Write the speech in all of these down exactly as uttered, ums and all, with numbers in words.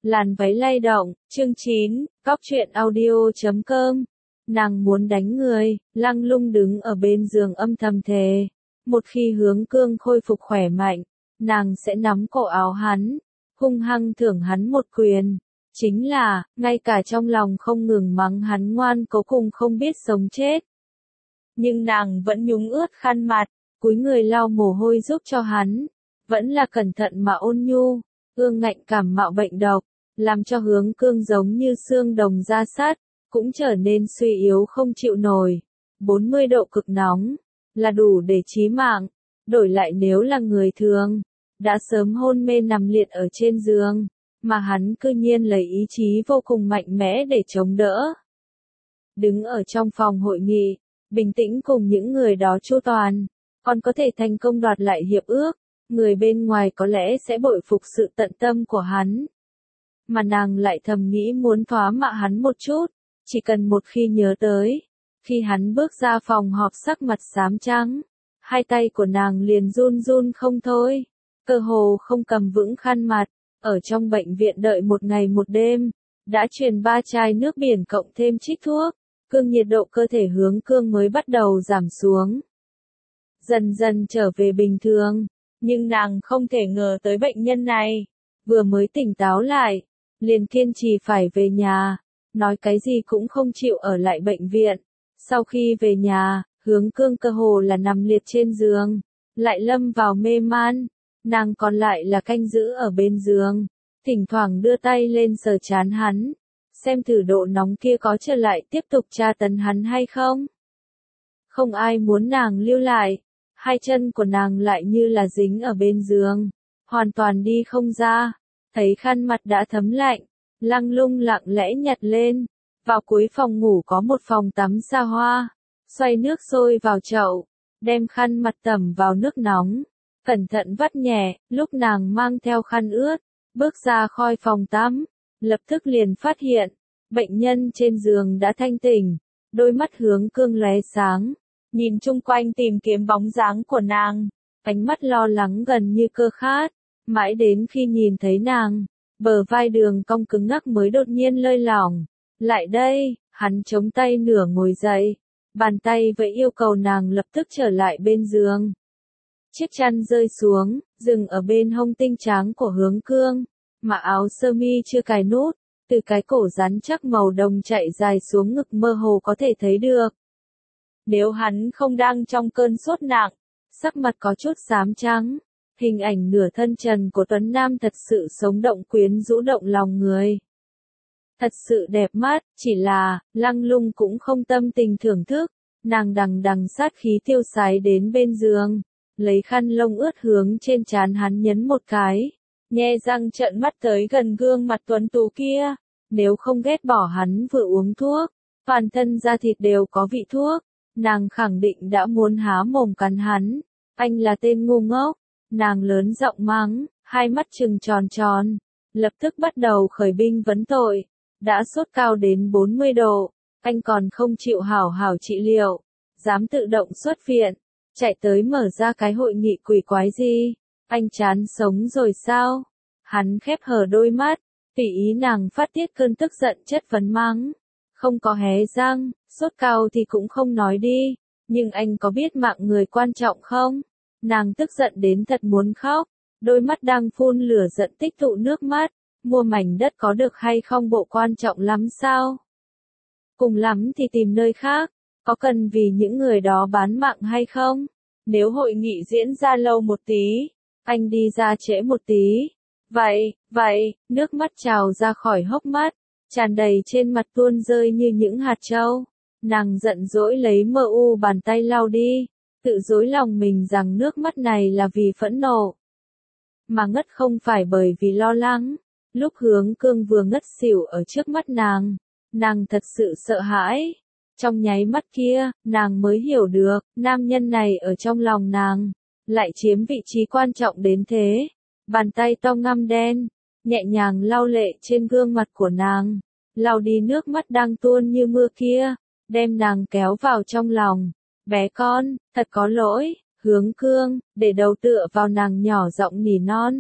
Làn váy lay động, chương chín, góc truyện audio chấm com. Nàng muốn đánh người, Lăng Lung đứng ở bên giường âm thầm thề. Một khi Hướng Cương khôi phục khỏe mạnh, nàng sẽ nắm cổ áo hắn, hung hăng thưởng hắn một quyền. Chính là, ngay cả trong lòng không ngừng mắng hắn ngoan cố cùng không biết sống chết. Nhưng nàng vẫn nhúng ướt khăn mặt, cúi người lau mồ hôi giúp cho hắn. Vẫn là cẩn thận mà ôn nhu, ương ngạnh cảm mạo bệnh độc, làm cho Hướng Cương giống như xương đồng da sắt, cũng trở nên suy yếu không chịu nổi. bốn mươi độ cực nóng, là đủ để chí mạng, đổi lại nếu là người thường, đã sớm hôn mê nằm liệt ở trên giường, mà hắn cư nhiên lấy ý chí vô cùng mạnh mẽ để chống đỡ. Đứng ở trong phòng hội nghị, bình tĩnh cùng những người đó chu toàn, còn có thể thành công đoạt lại hiệp ước, người bên ngoài có lẽ sẽ bội phục sự tận tâm của hắn. Mà nàng lại thầm nghĩ muốn thoá mạ hắn một chút, chỉ cần một khi nhớ tới, khi hắn bước ra phòng họp sắc mặt xám trắng, hai tay của nàng liền run run không thôi, cơ hồ không cầm vững khăn mặt, ở trong bệnh viện đợi một ngày một đêm, đã truyền ba chai nước biển cộng thêm trích thuốc, cương nhiệt độ cơ thể Hướng Cương mới bắt đầu giảm xuống. Dần dần trở về bình thường, nhưng nàng không thể ngờ tới bệnh nhân này, vừa mới tỉnh táo lại, liền kiên trì phải về nhà, nói cái gì cũng không chịu ở lại bệnh viện. Sau khi về nhà, Hướng Cương cơ hồ là nằm liệt trên giường, lại lâm vào mê man, nàng còn lại là canh giữ ở bên giường, thỉnh thoảng đưa tay lên sờ trán hắn, xem thử độ nóng kia có trở lại tiếp tục tra tấn hắn hay không. Không ai muốn nàng lưu lại, hai chân của nàng lại như là dính ở bên giường, hoàn toàn đi không ra. Thấy khăn mặt đã thấm lạnh, Lăng Lung lặng lẽ nhặt lên, vào cuối phòng ngủ có một phòng tắm xa hoa, xoay nước sôi vào chậu, đem khăn mặt tẩm vào nước nóng, cẩn thận vắt nhẹ, lúc nàng mang theo khăn ướt, bước ra khỏi phòng tắm, lập tức liền phát hiện, bệnh nhân trên giường đã thanh tỉnh, đôi mắt Hướng Cương lóe sáng, nhìn chung quanh tìm kiếm bóng dáng của nàng, ánh mắt lo lắng gần như cơ khát. Mãi đến khi nhìn thấy nàng, bờ vai đường cong cứng ngắc mới đột nhiên lơi lỏng. Lại đây, hắn chống tay nửa ngồi dậy, bàn tay vậy yêu cầu nàng lập tức trở lại bên giường. Chiếc chăn rơi xuống, dừng ở bên hông tinh trắng của Hướng Cương, mà áo sơ mi chưa cài nút, từ cái cổ rắn chắc màu đồng chạy dài xuống ngực mơ hồ có thể thấy được. Nếu hắn không đang trong cơn sốt nặng, sắc mặt có chút xám trắng. Hình ảnh nửa thân trần của Tuấn Nam thật sự sống động quyến rũ động lòng người. Thật sự đẹp mắt, chỉ là, Lăng Lung cũng không tâm tình thưởng thức, nàng đằng đằng sát khí tiêu sái đến bên giường, lấy khăn lông ướt hướng trên trán hắn nhấn một cái, nhe răng trợn mắt tới gần gương mặt tuấn tú kia, nếu không ghét bỏ hắn vừa uống thuốc, toàn thân da thịt đều có vị thuốc, nàng khẳng định đã muốn há mồm cắn hắn, anh là tên ngu ngốc. Nàng lớn giọng mắng, hai mắt trừng tròn tròn, lập tức bắt đầu khởi binh vấn tội, đã sốt cao đến bốn mươi độ, anh còn không chịu hảo hảo trị liệu, dám tự động xuất viện, chạy tới mở ra cái hội nghị quỷ quái gì, anh chán sống rồi sao? Hắn khép hờ đôi mắt, tùy ý nàng phát tiết cơn tức giận chất vấn mắng, không có hé răng, sốt cao thì cũng không nói đi, nhưng anh có biết mạng người quan trọng không? Nàng tức giận đến thật muốn khóc, đôi mắt đang phun lửa giận tích tụ nước mắt, mua mảnh đất có được hay không bộ quan trọng lắm sao? Cùng lắm thì tìm nơi khác, có cần vì những người đó bán mạng hay không? Nếu hội nghị diễn ra lâu một tí, anh đi ra trễ một tí. Vậy, vậy, nước mắt trào ra khỏi hốc mắt, tràn đầy trên mặt tuôn rơi như những hạt trâu. Nàng giận dỗi lấy mơ u bàn tay lau đi. Tự dối lòng mình rằng nước mắt này là vì phẫn nộ, mà ngất không phải bởi vì lo lắng. Lúc Hướng Cương vừa ngất xỉu ở trước mắt nàng, nàng thật sự sợ hãi. Trong nháy mắt kia, nàng mới hiểu được, nam nhân này ở trong lòng nàng, lại chiếm vị trí quan trọng đến thế. Bàn tay to ngăm đen, nhẹ nhàng lau lệ trên gương mặt của nàng, lau đi nước mắt đang tuôn như mưa kia, đem nàng kéo vào trong lòng. Bé con, thật có lỗi, Hướng Cương, để đầu tựa vào nàng nhỏ giọng nỉ non.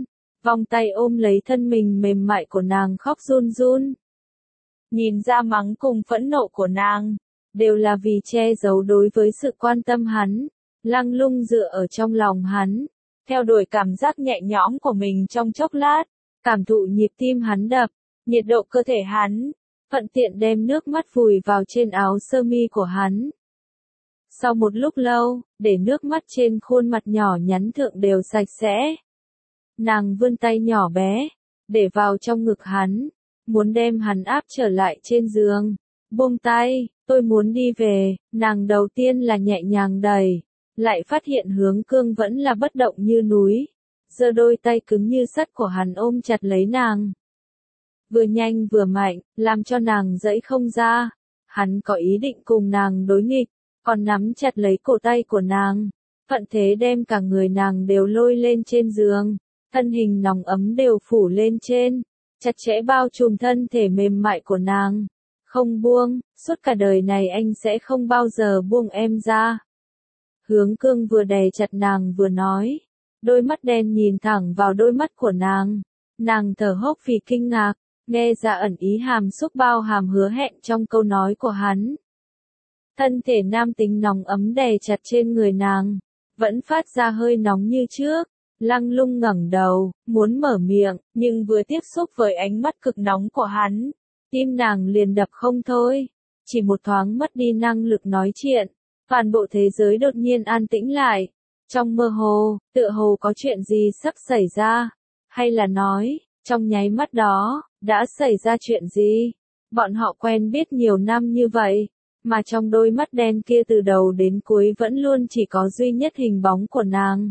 vòng tay ôm lấy thân mình mềm mại của nàng khóc run run. Nhìn ra mắng cùng phẫn nộ của nàng, đều là vì che giấu đối với sự quan tâm hắn. Lăng Lung dựa ở trong lòng hắn, theo đuổi cảm giác nhẹ nhõm của mình trong chốc lát, cảm thụ nhịp tim hắn đập, nhiệt độ cơ thể hắn, thuận tiện đem nước mắt vùi vào trên áo sơ mi của hắn. Sau một lúc lâu, để nước mắt trên khuôn mặt nhỏ nhắn thượng đều sạch sẽ. Nàng vươn tay nhỏ bé, để vào trong ngực hắn, muốn đem hắn áp trở lại trên giường. Buông tay, tôi muốn đi về, nàng đầu tiên là nhẹ nhàng đẩy, lại phát hiện Hướng Cương vẫn là bất động như núi. Giơ đôi tay cứng như sắt của hắn ôm chặt lấy nàng. Vừa nhanh vừa mạnh, làm cho nàng giãy không ra. Hắn có ý định cùng nàng đối nghịch, còn nắm chặt lấy cổ tay của nàng. Thuận thế đem cả người nàng đều lôi lên trên giường. Thân hình nóng ấm đều phủ lên trên, chặt chẽ bao trùm thân thể mềm mại của nàng. Không buông, suốt cả đời này anh sẽ không bao giờ buông em ra. Hướng Cương vừa đè chặt nàng vừa nói, đôi mắt đen nhìn thẳng vào đôi mắt của nàng. Nàng thở hốc vì kinh ngạc, nghe ra ẩn ý hàm xúc bao hàm hứa hẹn trong câu nói của hắn. Thân thể nam tính nóng ấm đè chặt trên người nàng, vẫn phát ra hơi nóng như trước. Lăng Lung ngẩng đầu, muốn mở miệng, nhưng vừa tiếp xúc với ánh mắt cực nóng của hắn, tim nàng liền đập không thôi, chỉ một thoáng mất đi năng lực nói chuyện, toàn bộ thế giới đột nhiên an tĩnh lại. Trong mơ hồ, tựa hồ có chuyện gì sắp xảy ra, hay là nói, trong nháy mắt đó, đã xảy ra chuyện gì? Bọn họ quen biết nhiều năm như vậy, mà trong đôi mắt đen kia từ đầu đến cuối vẫn luôn chỉ có duy nhất hình bóng của nàng.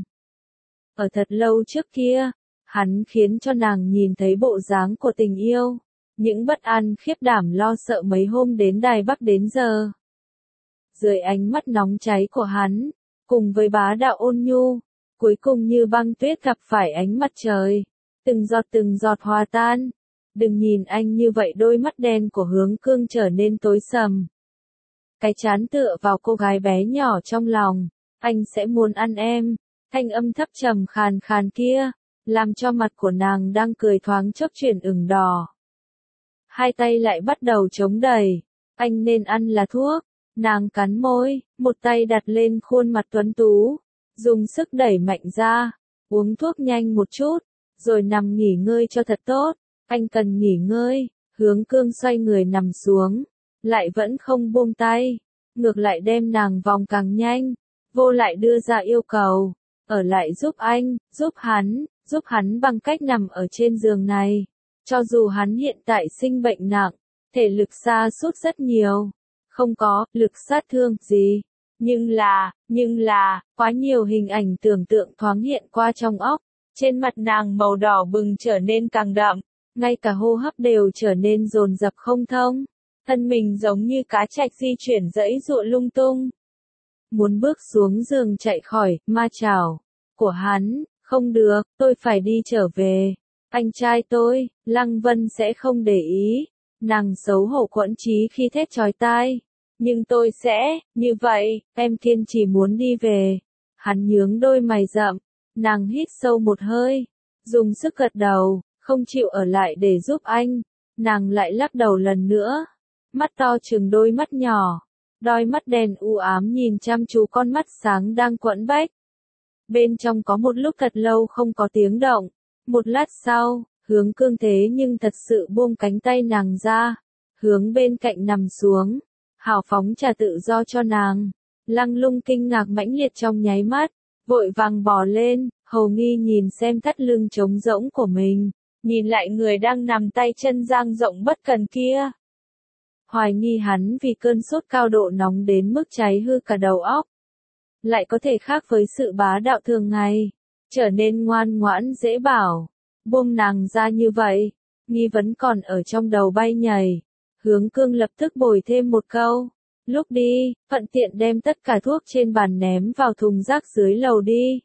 Ở thật lâu trước kia, hắn khiến cho nàng nhìn thấy bộ dáng của tình yêu, những bất an khiếp đảm lo sợ mấy hôm đến Đài Bắc đến giờ. Dưới ánh mắt nóng cháy của hắn, cùng với bá đạo ôn nhu, cuối cùng như băng tuyết gặp phải ánh mặt trời, từng giọt từng giọt hòa tan. Đừng nhìn anh như vậy, đôi mắt đen của Hướng Cương trở nên tối sầm. Cái trán tựa vào cô gái bé nhỏ trong lòng, anh sẽ muốn ăn em. Thanh âm thấp trầm khàn khàn kia, làm cho mặt của nàng đang cười thoáng chốc chuyển ửng đỏ. Hai tay lại bắt đầu chống đẩy, anh nên ăn là thuốc. Nàng cắn môi, một tay đặt lên khuôn mặt tuấn tú, dùng sức đẩy mạnh ra, uống thuốc nhanh một chút, rồi nằm nghỉ ngơi cho thật tốt. Anh cần nghỉ ngơi. Hướng Cương xoay người nằm xuống, lại vẫn không buông tay, ngược lại đem nàng vòng càng nhanh, vô lại đưa ra yêu cầu. Ở lại giúp anh, giúp hắn, giúp hắn bằng cách nằm ở trên giường này. Cho dù hắn hiện tại sinh bệnh nặng, thể lực sa sút rất nhiều, không có lực sát thương gì, nhưng là, nhưng là, quá nhiều hình ảnh tưởng tượng thoáng hiện qua trong óc, trên mặt nàng màu đỏ bừng trở nên càng đậm, ngay cả hô hấp đều trở nên dồn dập không thông, thân mình giống như cá trạch di chuyển dãy dụa lung tung. Muốn bước xuống giường chạy khỏi ma chảo của hắn, không được, tôi phải đi trở về. Anh trai tôi, Lăng Vân sẽ không để ý. Nàng xấu hổ quẫn trí khi thét chói tai. Nhưng tôi sẽ, như vậy, em kiên trì muốn đi về. Hắn nhướng đôi mày rậm, nàng hít sâu một hơi, dùng sức gật đầu, không chịu ở lại để giúp anh. Nàng lại lắc đầu lần nữa, mắt to trừng đôi mắt nhỏ. Đôi mắt đen u ám nhìn chăm chú con mắt sáng đang quẫn bách. Bên trong có một lúc thật lâu không có tiếng động. Một lát sau, Hướng Cương thế nhưng thật sự buông cánh tay nàng ra, hướng bên cạnh nằm xuống, hào phóng trà tự do cho nàng. Lăng Lung kinh ngạc mãnh liệt trong nháy mắt, vội vàng bò lên, hầu nghi nhìn xem thắt lưng trống rỗng của mình, nhìn lại người đang nằm tay chân dang rộng bất cần kia. Hoài nghi hắn vì cơn sốt cao độ nóng đến mức cháy hư cả đầu óc. Lại có thể khác với sự bá đạo thường ngày, trở nên ngoan ngoãn dễ bảo. Buông nàng ra như vậy, nghi vấn còn ở trong đầu bay nhảy. Hướng Cương lập tức bồi thêm một câu. Lúc đi, thuận tiện đem tất cả thuốc trên bàn ném vào thùng rác dưới lầu đi.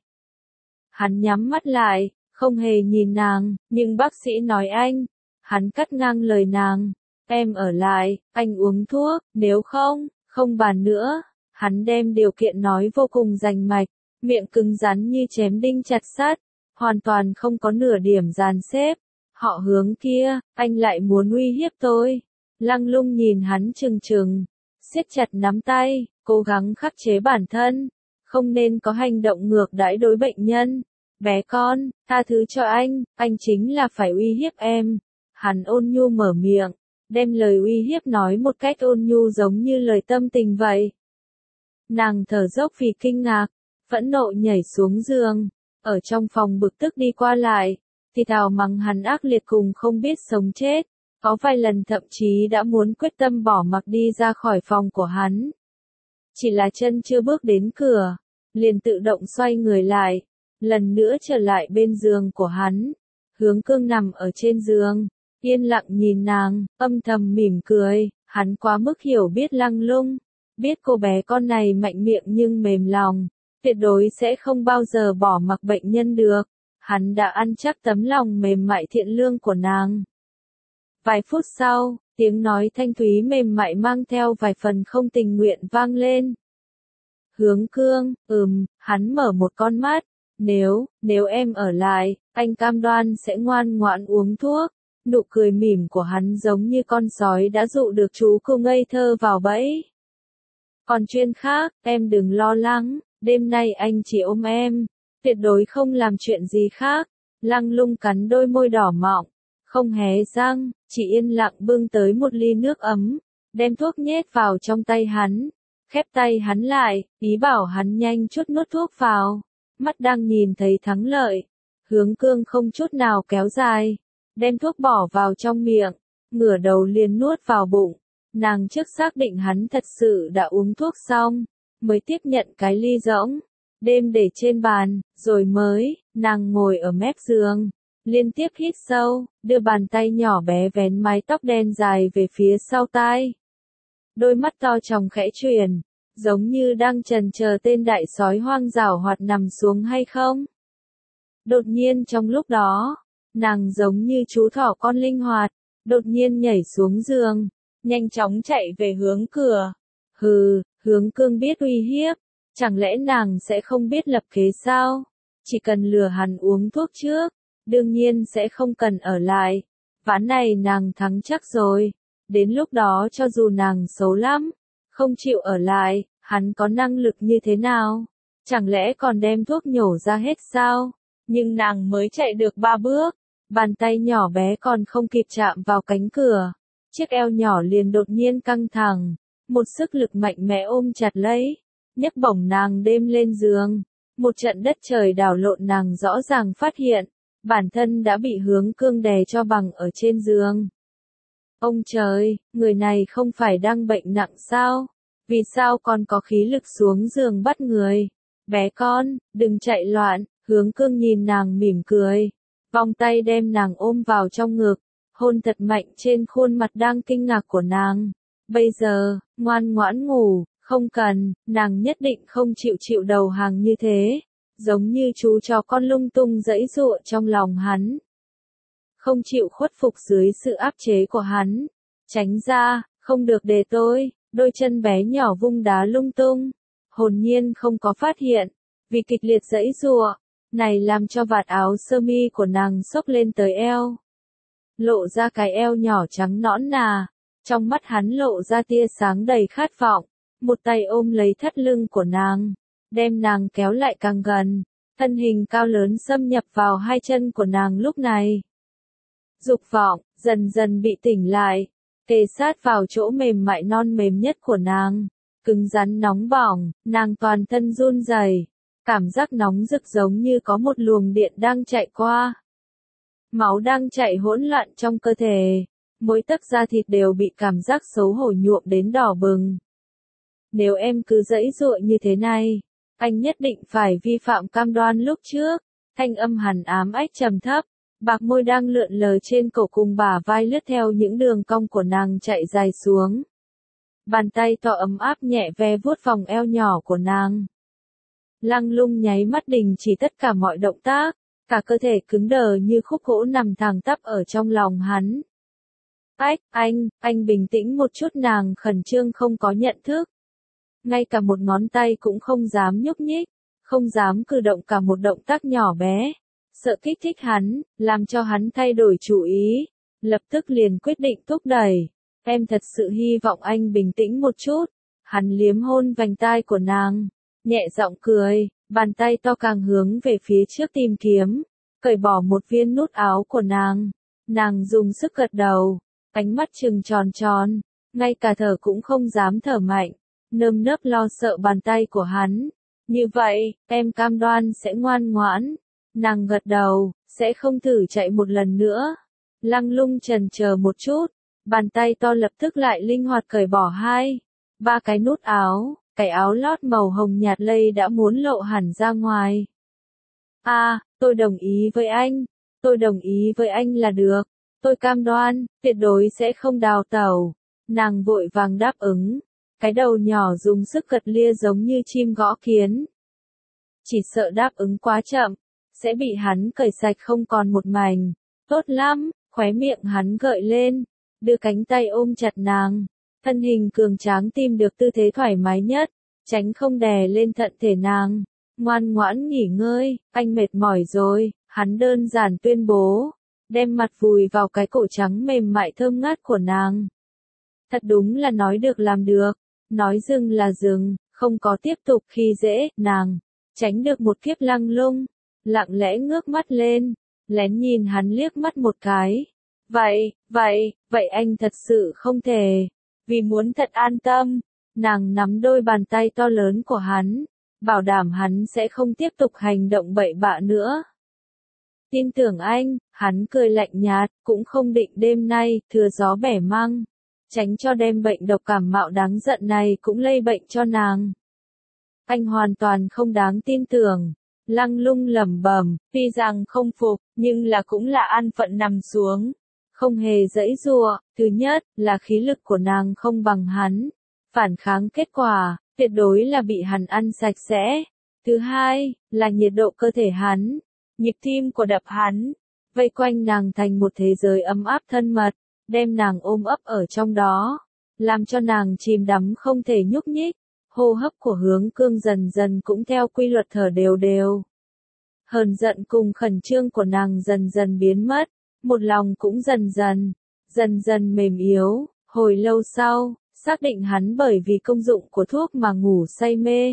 Hắn nhắm mắt lại, không hề nhìn nàng, nhưng bác sĩ nói anh. Hắn cắt ngang lời nàng. Em ở lại, anh uống thuốc, nếu không, không bàn nữa. Hắn đem điều kiện nói vô cùng rành mạch, miệng cứng rắn như chém đinh chặt sắt. hoàn toàn không có nửa điểm dàn xếp. Họ Hướng kia, anh lại muốn uy hiếp tôi. Lăng Lung nhìn hắn trừng trừng, siết chặt nắm tay, cố gắng khắc chế bản thân, không nên có hành động ngược đãi đối bệnh nhân. Bé con, tha thứ cho anh, anh chính là phải uy hiếp em. Hắn ôn nhu mở miệng, đem lời uy hiếp nói một cách ôn nhu giống như lời tâm tình vậy. Nàng thở dốc vì kinh ngạc, phẫn nộ nhảy xuống giường, ở trong phòng bực tức đi qua lại, thì thào mắng hắn ác liệt cùng không biết sống chết, có vài lần thậm chí đã muốn quyết tâm bỏ mặc đi ra khỏi phòng của hắn. Chỉ là chân chưa bước đến cửa, liền tự động xoay người lại, lần nữa trở lại bên giường của hắn. Hướng Cương nằm ở trên giường, yên lặng nhìn nàng, âm thầm mỉm cười, hắn quá mức hiểu biết Lăng Lung, biết cô bé con này mạnh miệng nhưng mềm lòng, tuyệt đối sẽ không bao giờ bỏ mặc bệnh nhân được. Hắn đã ăn chắc tấm lòng mềm mại thiện lương của nàng. Vài phút sau, tiếng nói thanh thúy mềm mại mang theo vài phần không tình nguyện vang lên. Hướng Cương, ừm, hắn mở một con mắt, nếu, nếu em ở lại, anh cam đoan sẽ ngoan ngoãn uống thuốc. Nụ cười mỉm của hắn giống như con sói đã dụ được chú cô ngây thơ vào bẫy. Còn chuyện khác, em đừng lo lắng, đêm nay anh chỉ ôm em, tuyệt đối không làm chuyện gì khác. Lăng Lung cắn đôi môi đỏ mọng, không hé răng, chỉ yên lặng bưng tới một ly nước ấm, đem thuốc nhét vào trong tay hắn, khép tay hắn lại, ý bảo hắn nhanh chút nuốt thuốc vào. Mắt đang nhìn thấy thắng lợi, Hướng Cương không chút nào kéo dài, đem thuốc bỏ vào trong miệng, ngửa đầu liền nuốt vào bụng. Nàng trước xác định hắn thật sự đã uống thuốc xong, mới tiếp nhận cái ly rỗng, đêm để trên bàn, rồi mới, nàng ngồi ở mép giường, liên tiếp hít sâu, đưa bàn tay nhỏ bé vén mái tóc đen dài về phía sau tai. Đôi mắt to tròng khẽ chuyển, giống như đang chần chờ tên đại sói hoang giảo hoạt nằm xuống hay không. Đột nhiên trong lúc đó, nàng giống như chú thỏ con linh hoạt, đột nhiên nhảy xuống giường, nhanh chóng chạy về hướng cửa. Hừ, Hướng Cương biết uy hiếp, chẳng lẽ nàng sẽ không biết lập kế sao? Chỉ cần lừa hắn uống thuốc trước, đương nhiên sẽ không cần ở lại. Ván này nàng thắng chắc rồi, đến lúc đó cho dù nàng xấu lắm, không chịu ở lại, hắn có năng lực như thế nào? Chẳng lẽ còn đem thuốc nhổ ra hết sao? Nhưng nàng mới chạy được ba bước, bàn tay nhỏ bé còn không kịp chạm vào cánh cửa, chiếc eo nhỏ liền đột nhiên căng thẳng, một sức lực mạnh mẽ ôm chặt lấy, nhấc bổng nàng đêm lên giường. Một trận đất trời đảo lộn, nàng rõ ràng phát hiện, bản thân đã bị Hướng Cương đè cho bằng ở trên giường. Ông trời, người này không phải đang bệnh nặng sao? Vì sao còn có khí lực xuống giường bắt người? Bé con, đừng chạy loạn. Hướng Cương nhìn nàng mỉm cười, vòng tay đem nàng ôm vào trong ngực, hôn thật mạnh trên khuôn mặt đang kinh ngạc của nàng. Bây giờ, ngoan ngoãn ngủ, không cần, nàng nhất định không chịu chịu đầu hàng như thế, giống như chú chó con lung tung giãy giụa trong lòng hắn. Không chịu khuất phục dưới sự áp chế của hắn. Tránh ra, không được để tôi, đôi chân bé nhỏ vung đá lung tung, hồn nhiên không có phát hiện, vì kịch liệt giãy giụa này làm cho vạt áo sơ mi của nàng xốc lên tới eo, lộ ra cái eo nhỏ trắng nõn nà. Trong mắt hắn lộ ra tia sáng đầy khát vọng, một tay ôm lấy thắt lưng của nàng, đem nàng kéo lại càng gần, thân hình cao lớn xâm nhập vào hai chân của nàng lúc này. Dục vọng dần dần bị tỉnh lại, kề sát vào chỗ mềm mại non mềm nhất của nàng, cứng rắn nóng bỏng, nàng toàn thân run rẩy. Cảm giác nóng rực giống như có một luồng điện đang chạy qua. Máu đang chạy hỗn loạn trong cơ thể, mỗi tấc da thịt đều bị cảm giác xấu hổ nhuộm đến đỏ bừng. Nếu em cứ giãy giụa như thế này, anh nhất định phải vi phạm cam đoan lúc trước. Thanh âm hằn ám ách trầm thấp, bạc môi đang lượn lờ trên cổ cùng bả vai lướt theo những đường cong của nàng chạy dài xuống. Bàn tay to ấm áp nhẹ ve vuốt vòng eo nhỏ của nàng. Lăng Lung nháy mắt đình chỉ tất cả mọi động tác, cả cơ thể cứng đờ như khúc gỗ nằm thẳng tắp ở trong lòng hắn. Ách, anh, anh bình tĩnh một chút, nàng khẩn trương không có nhận thức. Ngay cả một ngón tay cũng không dám nhúc nhích, không dám cử động cả một động tác nhỏ bé. sợ kích thích hắn, làm cho hắn thay đổi chủ ý. Lập tức liền quyết định thúc đẩy. Em thật sự hy vọng anh bình tĩnh một chút. Hắn liếm hôn vành tai của nàng, nhẹ giọng cười, bàn tay to càng hướng về phía trước tìm kiếm, cởi bỏ một viên nút áo của nàng. Nàng dùng sức gật đầu, ánh mắt trừng tròn tròn, ngay cả thở cũng không dám thở mạnh, nơm nớp lo sợ bàn tay của hắn. Như vậy, em cam đoan sẽ ngoan ngoãn. Nàng gật đầu, sẽ không thử chạy một lần nữa. Lăng Lung chần chờ một chút, bàn tay to lập tức lại linh hoạt cởi bỏ hai, ba cái nút áo, cái áo lót màu hồng nhạt lây đã muốn lộ hẳn ra ngoài. A, à, tôi đồng ý với anh, tôi đồng ý với anh là được, tôi cam đoan, tuyệt đối sẽ không đào tẩu. Nàng vội vàng đáp ứng, cái đầu nhỏ dùng sức gật lia giống như chim gõ kiến. Chỉ sợ đáp ứng quá chậm, sẽ bị hắn cởi sạch không còn một mảnh. Tốt lắm, khóe miệng hắn gợi lên, đưa cánh tay ôm chặt nàng, thân hình cường tráng tìm được tư thế thoải mái nhất, tránh không đè lên thận thể nàng. Ngoan ngoãn nghỉ ngơi, anh mệt mỏi rồi, hắn đơn giản tuyên bố, đem mặt vùi vào cái cổ trắng mềm mại thơm ngát của nàng. Thật đúng là nói được làm được, nói dừng là dừng, không có tiếp tục khi dễ, nàng, tránh được một kiếp Lăng Lung, lặng lẽ ngước mắt lên, lén nhìn hắn liếc mắt một cái. Vậy, vậy, vậy anh thật sự không thể, vì muốn thật an tâm, nàng nắm đôi bàn tay to lớn của hắn, bảo đảm hắn sẽ không tiếp tục hành động bậy bạ nữa. Tin tưởng anh, hắn cười lạnh nhạt, cũng không định đêm nay, thừa gió bẻ măng, tránh cho đem bệnh độc cảm mạo đáng giận này cũng lây bệnh cho nàng. Anh hoàn toàn không đáng tin tưởng. Lăng Lung lẩm bẩm, tuy rằng không phục, nhưng là cũng là an phận nằm xuống. Không hề giãy giụa, thứ nhất, là khí lực của nàng không bằng hắn. Phản kháng kết quả, tuyệt đối là bị hắn ăn sạch sẽ. Thứ hai, là nhiệt độ cơ thể hắn, nhịp tim của đập hắn, vây quanh nàng thành một thế giới ấm áp thân mật, đem nàng ôm ấp ở trong đó, làm cho nàng chìm đắm không thể nhúc nhích. Hô hấp của Hướng Cương dần dần cũng theo quy luật thở đều đều. Hờn giận cùng khẩn trương của nàng dần dần biến mất, một lòng cũng dần dần, dần dần mềm yếu. Hồi lâu sau, xác định hắn bởi vì công dụng của thuốc mà ngủ say mê.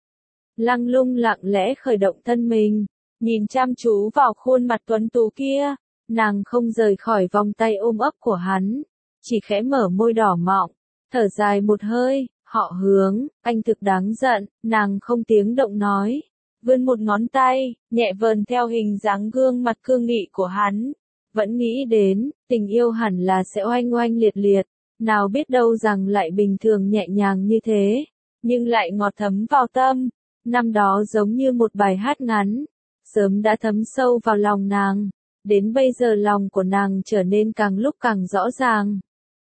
Lăng Lung lặng lẽ khởi động thân mình, nhìn chăm chú vào khuôn mặt tuấn tú kia, nàng không rời khỏi vòng tay ôm ấp của hắn, chỉ khẽ mở môi đỏ mọng, thở dài một hơi. Họ Hướng, anh thực đáng giận, nàng không tiếng động nói, vươn một ngón tay, nhẹ vờn theo hình dáng gương mặt cương nghị của hắn, vẫn nghĩ đến, tình yêu hẳn là sẽ oanh oanh liệt liệt, nào biết đâu rằng lại bình thường nhẹ nhàng như thế, nhưng lại ngọt thấm vào tâm, năm đó giống như một bài hát ngắn, sớm đã thấm sâu vào lòng nàng, đến bây giờ lòng của nàng trở nên càng lúc càng rõ ràng.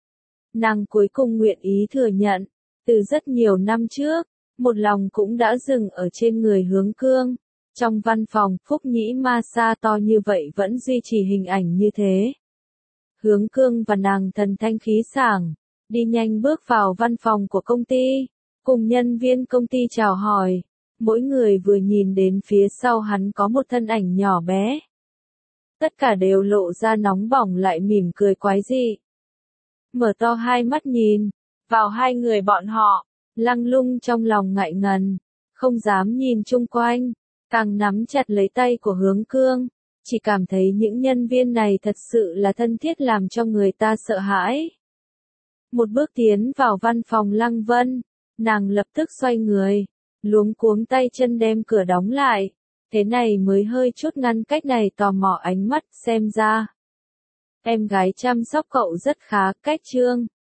Nàng cuối cùng nguyện ý thừa nhận. Từ rất nhiều năm trước, một lòng cũng đã dừng ở trên người Hướng Cương. Trong văn phòng, Phúc Nhĩ Ma Sa to như vậy vẫn duy trì hình ảnh như thế. Hướng Cương và nàng thần thanh khí sảng, đi nhanh bước vào văn phòng của công ty, cùng nhân viên công ty chào hỏi. Mỗi người vừa nhìn đến phía sau hắn có một thân ảnh nhỏ bé. Tất cả đều lộ ra nóng bỏng lại mỉm cười quái dị. Mở to hai mắt nhìn vào hai người bọn họ, Lăng Lung trong lòng ngại ngần, không dám nhìn chung quanh, càng nắm chặt lấy tay của Hướng Cương, chỉ cảm thấy những nhân viên này thật sự là thân thiết làm cho người ta sợ hãi. Một bước tiến vào văn phòng Lăng Vân, nàng lập tức xoay người, luống cuống tay chân đem cửa đóng lại, thế này mới hơi chút ngăn cách này tò mò ánh mắt xem ra. Em gái chăm sóc cậu rất khá, cách Trương.